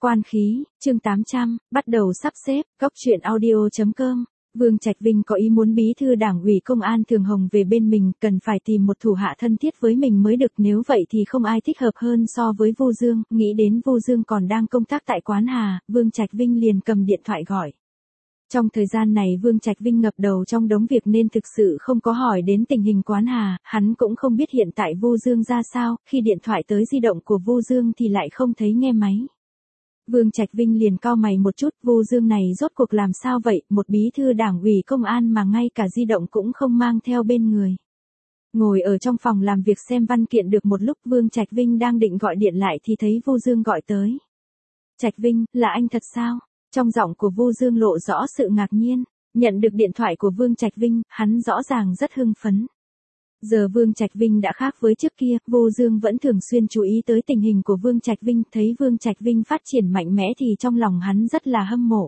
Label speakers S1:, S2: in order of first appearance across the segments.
S1: Quan khí, chương 800, bắt đầu sắp xếp, góc truyện audio.com. Vương Trạch Vinh có ý muốn bí thư đảng ủy công an Thường Hồng về bên mình, cần phải tìm một thủ hạ thân thiết với mình mới được, nếu vậy thì không ai thích hợp hơn so với Vu Dương. Nghĩ đến Vu Dương còn đang công tác tại quán Hà, Vương Trạch Vinh liền cầm điện thoại gọi. Trong thời gian này Vương Trạch Vinh ngập đầu trong đống việc nên thực sự không có hỏi đến tình hình quán Hà, hắn cũng không biết hiện tại Vu Dương ra sao, khi điện thoại tới di động của Vu Dương thì lại không thấy nghe máy. Vương Trạch Vinh liền cau mày một chút, Vu Dương này rốt cuộc làm sao vậy, một bí thư đảng ủy công an mà ngay cả di động cũng không mang theo bên người. Ngồi ở trong phòng làm việc xem văn kiện được một lúc, Vương Trạch Vinh đang định gọi điện lại thì thấy Vu Dương gọi tới. Trạch Vinh, là anh thật sao? Trong giọng của Vu Dương lộ rõ sự ngạc nhiên, nhận được điện thoại của Vương Trạch Vinh, hắn rõ ràng rất hưng phấn. Giờ Vương Trạch Vinh đã khác với trước kia, Vu Dương vẫn thường xuyên chú ý tới tình hình của Vương Trạch Vinh, thấy Vương Trạch Vinh phát triển mạnh mẽ thì trong lòng hắn rất là hâm mộ.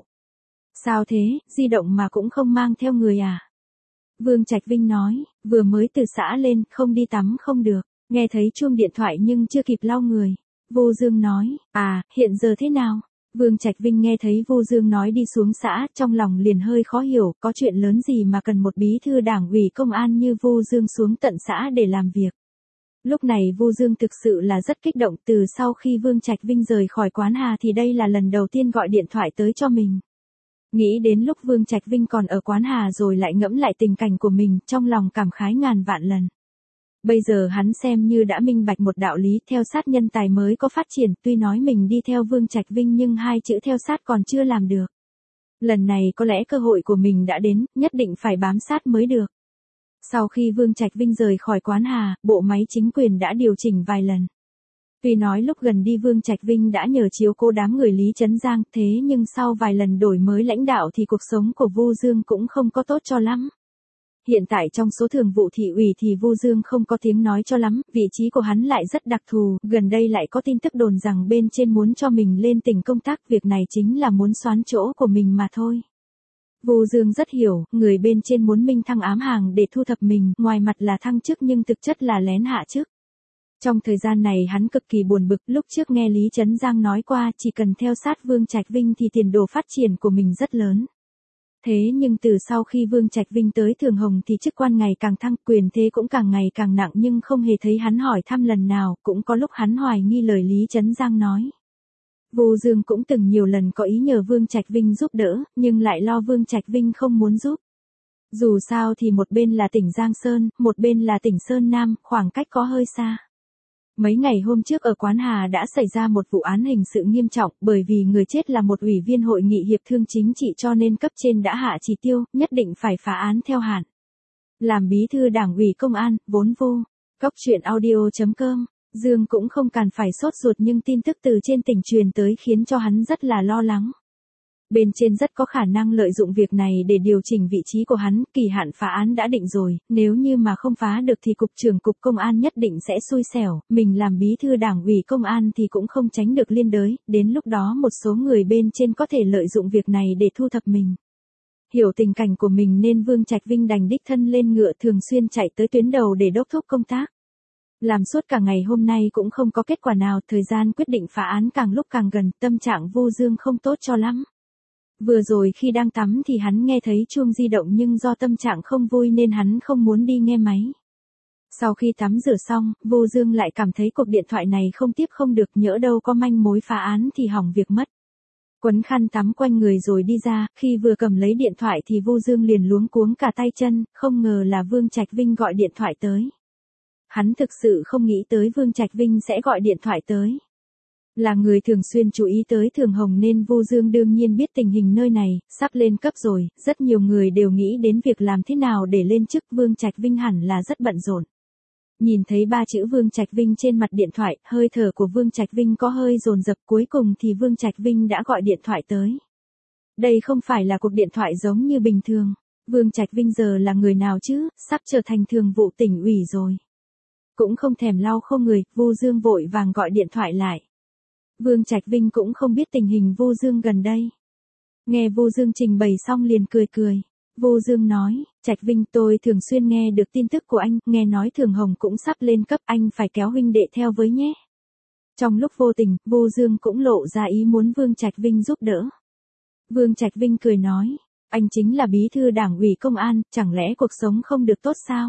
S1: Sao thế, di động mà cũng không mang theo người à? Vương Trạch Vinh nói, vừa mới từ xã lên, không đi tắm không được, nghe thấy chuông điện thoại nhưng chưa kịp lau người. Vu Dương nói, hiện giờ thế nào? Vương Trạch Vinh nghe thấy Vu Dương nói đi xuống xã, trong lòng liền hơi khó hiểu, có chuyện lớn gì mà cần một bí thư đảng ủy công an như Vu Dương xuống tận xã để làm việc. Lúc này Vu Dương thực sự là rất kích động, từ sau khi Vương Trạch Vinh rời khỏi quán Hà thì đây là lần đầu tiên gọi điện thoại tới cho mình. Nghĩ đến lúc Vương Trạch Vinh còn ở quán Hà rồi lại ngẫm lại tình cảnh của mình, trong lòng cảm khái ngàn vạn lần. Bây giờ hắn xem như đã minh bạch một đạo lý, theo sát nhân tài mới có phát triển, tuy nói mình đi theo Vương Trạch Vinh nhưng hai chữ theo sát còn chưa làm được. Lần này có lẽ cơ hội của mình đã đến, nhất định phải bám sát mới được. Sau khi Vương Trạch Vinh rời khỏi quán Hà, bộ máy chính quyền đã điều chỉnh vài lần. Tuy nói lúc gần đi Vương Trạch Vinh đã nhờ chiếu cố đám người Lý Trấn Giang, thế nhưng sau vài lần đổi mới lãnh đạo thì cuộc sống của Vu Dương cũng không có tốt cho lắm. Hiện tại trong số thường vụ thị ủy thì Vu Dương không có tiếng nói cho lắm, vị trí của hắn lại rất đặc thù, gần đây lại có tin tức đồn rằng bên trên muốn cho mình lên tỉnh công tác, việc này chính là muốn xoán chỗ của mình mà thôi. Vu Dương rất hiểu, người bên trên muốn minh thăng ám hàng để thu thập mình, ngoài mặt là thăng chức nhưng thực chất là lén hạ chức. Trong thời gian này hắn cực kỳ buồn bực, lúc trước nghe Lý Trấn Giang nói qua chỉ cần theo sát Vương Trạch Vinh thì tiền đồ phát triển của mình rất lớn. Thế nhưng từ sau khi Vương Trạch Vinh tới Thường Hồng thì chức quan ngày càng thăng, quyền thế cũng càng ngày càng nặng nhưng không hề thấy hắn hỏi thăm lần nào, cũng có lúc hắn hoài nghi lời Lý Trấn Giang nói. Vu Dương cũng từng nhiều lần có ý nhờ Vương Trạch Vinh giúp đỡ, nhưng lại lo Vương Trạch Vinh không muốn giúp. Dù sao thì một bên là tỉnh Giang Sơn, một bên là tỉnh Sơn Nam, khoảng cách có hơi xa. Mấy ngày hôm trước ở quán Hà đã xảy ra một vụ án hình sự nghiêm trọng, bởi vì người chết là một ủy viên hội nghị hiệp thương chính trị cho nên cấp trên đã hạ chỉ tiêu, nhất định phải phá án theo hạn. Làm bí thư đảng ủy công an, vốn vô. Góc truyện audio.com, Dương cũng không cần phải sốt ruột nhưng tin tức từ trên tỉnh truyền tới khiến cho hắn rất là lo lắng. Bên trên rất có khả năng lợi dụng việc này để điều chỉnh vị trí của hắn, kỳ hạn phá án đã định rồi, nếu như mà không phá được thì cục trưởng cục công an nhất định sẽ xui xẻo, mình làm bí thư đảng ủy công an thì cũng không tránh được liên đới, đến lúc đó một số người bên trên có thể lợi dụng việc này để thu thập mình. Hiểu tình cảnh của mình nên Vương Trạch Vinh đành đích thân lên ngựa thường xuyên chạy tới tuyến đầu để đốc thúc công tác. Làm suốt cả ngày hôm nay cũng không có kết quả nào, thời gian quyết định phá án càng lúc càng gần, tâm trạng Vu Dương không tốt cho lắm. Vừa rồi khi đang tắm thì hắn nghe thấy chuông di động nhưng do tâm trạng không vui nên hắn không muốn đi nghe máy. Sau khi tắm rửa xong, Vu Dương lại cảm thấy cuộc điện thoại này không tiếp không được, nhỡ đâu có manh mối phá án thì hỏng việc mất. Quấn khăn tắm quanh người rồi đi ra, khi vừa cầm lấy điện thoại thì Vu Dương liền luống cuống cả tay chân, không ngờ là Vương Trạch Vinh gọi điện thoại tới. Hắn thực sự không nghĩ tới Vương Trạch Vinh sẽ gọi điện thoại tới. Là người thường xuyên chú ý tới Thường Hồng nên Vu Dương đương nhiên biết tình hình nơi này, sắp lên cấp rồi, rất nhiều người đều nghĩ đến việc làm thế nào để lên chức, Vương Trạch Vinh hẳn là rất bận rộn. Nhìn thấy ba chữ Vương Trạch Vinh trên mặt điện thoại, hơi thở của Vương Trạch Vinh có hơi dồn dập, cuối cùng thì Vương Trạch Vinh đã gọi điện thoại tới. Đây không phải là cuộc điện thoại giống như bình thường. Vương Trạch Vinh giờ là người nào chứ, sắp trở thành thường vụ tỉnh ủy rồi. Cũng không thèm lau khô người, Vu Dương vội vàng gọi điện thoại lại. Vương Trạch Vinh cũng không biết tình hình Vu Dương gần đây. Nghe Vu Dương trình bày xong liền cười cười. Vu Dương nói, Trạch Vinh, tôi thường xuyên nghe được tin tức của anh, nghe nói Thường Hồng cũng sắp lên cấp, anh phải kéo huynh đệ theo với nhé. Trong lúc vô tình, Vu Dương cũng lộ ra ý muốn Vương Trạch Vinh giúp đỡ. Vương Trạch Vinh cười nói, anh chính là bí thư đảng ủy công an, chẳng lẽ cuộc sống không được tốt sao?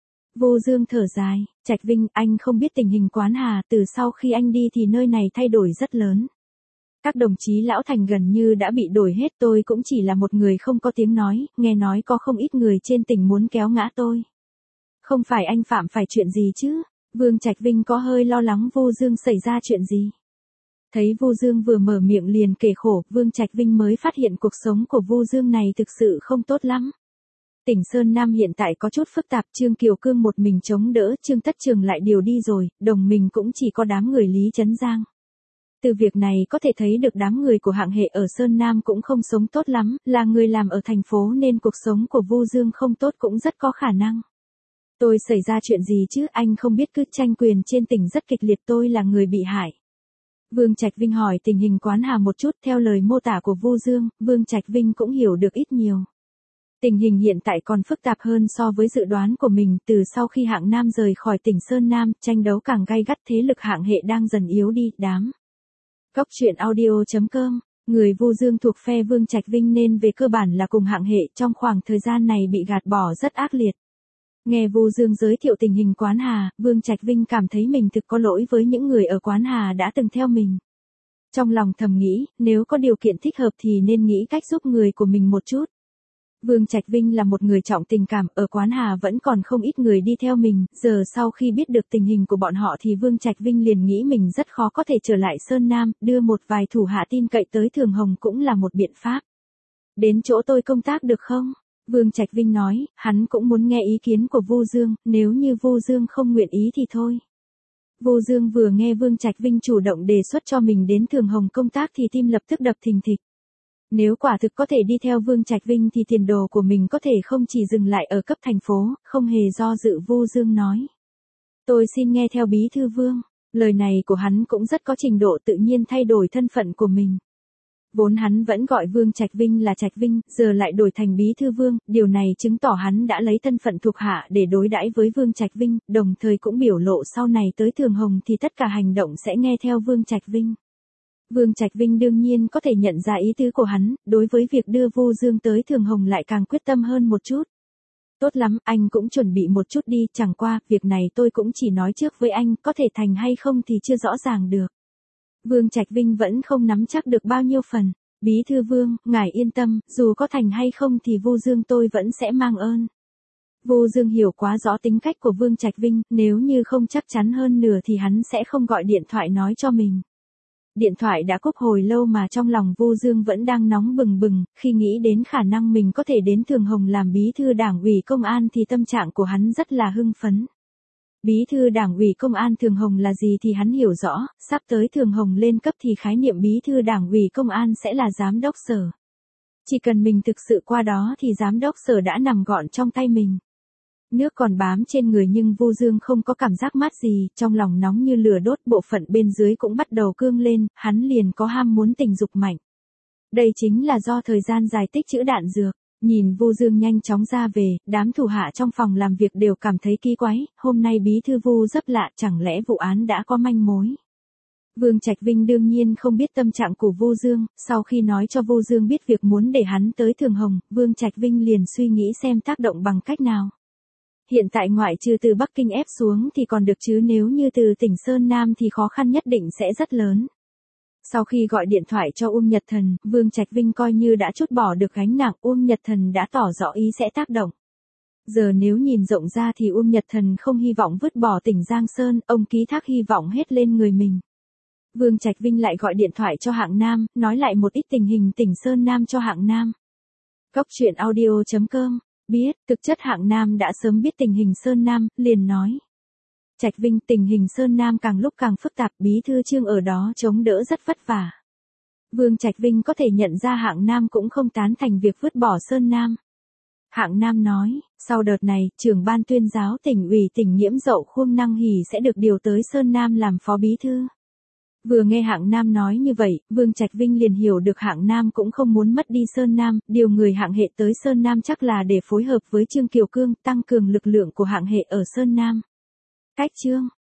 S1: Vu Dương thở dài, Trạch Vinh, anh không biết tình hình Quán Hà, từ sau khi anh đi thì nơi này thay đổi rất lớn. Các đồng chí lão thành gần như đã bị đổi hết, tôi cũng chỉ là một người không có tiếng nói, nghe nói có không ít người trên tỉnh muốn kéo ngã tôi. Không phải anh phạm phải chuyện gì chứ? Vương Trạch Vinh có hơi lo lắng Vu Dương xảy ra chuyện gì. Thấy Vu Dương vừa mở miệng liền kể khổ, Vương Trạch Vinh mới phát hiện cuộc sống của Vu Dương này thực sự không tốt lắm. Tỉnh Sơn Nam hiện tại có chút phức tạp, Trương Kiều Cương một mình chống đỡ, Trương Tất Trường lại điều đi rồi, đồng mình cũng chỉ có đám người Lý Trấn Giang. Từ việc này có thể thấy được đám người của hạng hệ ở Sơn Nam cũng không sống tốt lắm, là người làm ở thành phố nên cuộc sống của Vu Dương không tốt cũng rất có khả năng. Tôi xảy ra chuyện gì chứ, anh không biết cứ tranh quyền trên tỉnh rất kịch liệt, tôi là người bị hại. Vương Trạch Vinh hỏi tình hình Quán Hà một chút, theo lời mô tả của Vu Dương, Vương Trạch Vinh cũng hiểu được ít nhiều. Tình hình hiện tại còn phức tạp hơn so với dự đoán của mình, từ sau khi hạng Nam rời khỏi tỉnh Sơn Nam, tranh đấu càng gay gắt, thế lực hạng hệ đang dần yếu đi, đám. Cóc truyện audio.com, người Vu Dương thuộc phe Vương Trạch Vinh nên về cơ bản là cùng hạng hệ, trong khoảng thời gian này bị gạt bỏ rất ác liệt. Nghe Vu Dương giới thiệu tình hình Quán Hà, Vương Trạch Vinh cảm thấy mình thực có lỗi với những người ở Quán Hà đã từng theo mình. Trong lòng thầm nghĩ, nếu có điều kiện thích hợp thì nên nghĩ cách giúp người của mình một chút. Vương Trạch Vinh là một người trọng tình cảm, ở Quán Hà vẫn còn không ít người đi theo mình, giờ sau khi biết được tình hình của bọn họ thì Vương Trạch Vinh liền nghĩ mình rất khó có thể trở lại Sơn Nam, đưa một vài thủ hạ tin cậy tới Thường Hồng cũng là một biện pháp. Đến chỗ tôi công tác được không? Vương Trạch Vinh nói, hắn cũng muốn nghe ý kiến của Vu Dương, nếu như Vu Dương không nguyện ý thì thôi. Vu Dương vừa nghe Vương Trạch Vinh chủ động đề xuất cho mình đến Thường Hồng công tác thì tim lập tức đập thình thịch. Nếu quả thực có thể đi theo Vương Trạch Vinh thì tiền đồ của mình có thể không chỉ dừng lại ở cấp thành phố, không hề do dự Vu Dương nói. Tôi xin nghe theo bí thư Vương, lời này của hắn cũng rất có trình độ, tự nhiên thay đổi thân phận của mình. Vốn hắn vẫn gọi Vương Trạch Vinh là Trạch Vinh, giờ lại đổi thành bí thư Vương, điều này chứng tỏ hắn đã lấy thân phận thuộc hạ để đối đãi với Vương Trạch Vinh, đồng thời cũng biểu lộ sau này tới Thường Hồng thì tất cả hành động sẽ nghe theo Vương Trạch Vinh. Vương Trạch Vinh đương nhiên có thể nhận ra ý tứ của hắn, đối với việc đưa Vu Dương tới Thường Hồng lại càng quyết tâm hơn một chút. Tốt lắm, anh cũng chuẩn bị một chút đi, chẳng qua, việc này tôi cũng chỉ nói trước với anh, có thể thành hay không thì chưa rõ ràng được. Vương Trạch Vinh vẫn không nắm chắc được bao nhiêu phần. Bí thư Vương, ngài yên tâm, dù có thành hay không thì Vu Dương tôi vẫn sẽ mang ơn. Vu Dương hiểu quá rõ tính cách của Vương Trạch Vinh, nếu như không chắc chắn hơn nửa thì hắn sẽ không gọi điện thoại nói cho mình. Điện thoại đã cúp hồi lâu mà trong lòng Vu Dương vẫn đang nóng bừng bừng, khi nghĩ đến khả năng mình có thể đến Thường Hồng làm bí thư đảng ủy công an thì tâm trạng của hắn rất là hưng phấn. Bí thư đảng ủy công an Thường Hồng là gì thì hắn hiểu rõ, sắp tới Thường Hồng lên cấp thì khái niệm bí thư đảng ủy công an sẽ là giám đốc sở. Chỉ cần mình thực sự qua đó thì giám đốc sở đã nằm gọn trong tay mình. Nước còn bám trên người nhưng Vu Dương không có cảm giác mát gì, trong lòng nóng như lửa đốt, bộ phận bên dưới cũng bắt đầu cương lên, hắn liền có ham muốn tình dục mạnh. Đây chính là do thời gian dài tích trữ đạn dược. Nhìn Vu Dương nhanh chóng ra về, đám thủ hạ trong phòng làm việc đều cảm thấy kỳ quái, hôm nay bí thư Vu rất lạ, chẳng lẽ vụ án đã có manh mối. Vương Trạch Vinh đương nhiên không biết tâm trạng của Vu Dương, sau khi nói cho Vu Dương biết việc muốn để hắn tới Thường Hồng, Vương Trạch Vinh liền suy nghĩ xem tác động bằng cách nào. Hiện tại ngoại trừ từ Bắc Kinh ép xuống thì còn được chứ nếu như từ tỉnh Sơn Nam thì khó khăn nhất định sẽ rất lớn. Sau khi gọi điện thoại cho Uông Nhật Thần, Vương Trạch Vinh coi như đã trút bỏ được gánh nặng, Uông Nhật Thần đã tỏ rõ ý sẽ tác động. Giờ nếu nhìn rộng ra thì Uông Nhật Thần không hy vọng vứt bỏ tỉnh Giang Sơn, ông ký thác hy vọng hết lên người mình. Vương Trạch Vinh lại gọi điện thoại cho Hạng Nam, nói lại một ít tình hình tỉnh Sơn Nam cho Hạng Nam. Cóc truyện audio.com, biết, thực chất Hạng Nam đã sớm biết tình hình Sơn Nam, liền nói. Trạch Vinh, tình hình Sơn Nam càng lúc càng phức tạp, bí thư Trương ở đó chống đỡ rất vất vả. Vương Trạch Vinh có thể nhận ra Hạng Nam cũng không tán thành việc vứt bỏ Sơn Nam. Hạng Nam nói, sau đợt này, trưởng ban tuyên giáo tỉnh ủy tỉnh Nghiễm Dậu Khuông Năng Hỷ sẽ được điều tới Sơn Nam làm phó bí thư. Vừa nghe Hạng Nam nói như vậy, Vương Trạch Vinh liền hiểu được Hạng Nam cũng không muốn mất đi Sơn Nam, điều người Hạng hệ tới Sơn Nam chắc là để phối hợp với Trương Kiều Cương, tăng cường lực lượng của Hạng hệ ở Sơn Nam. Cách chương